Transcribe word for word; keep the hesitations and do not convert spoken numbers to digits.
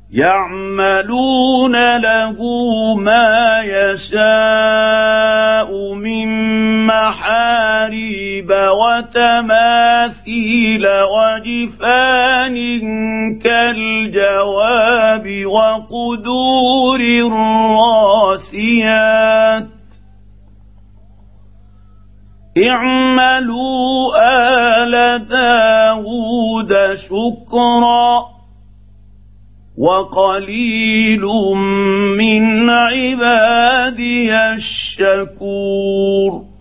يعملون له ما يشاء من محاريب وتماثيل وجفان كالجواب وقدور الراسيات اعملوا آل داود شكرا وقليل من عبادي الشكور.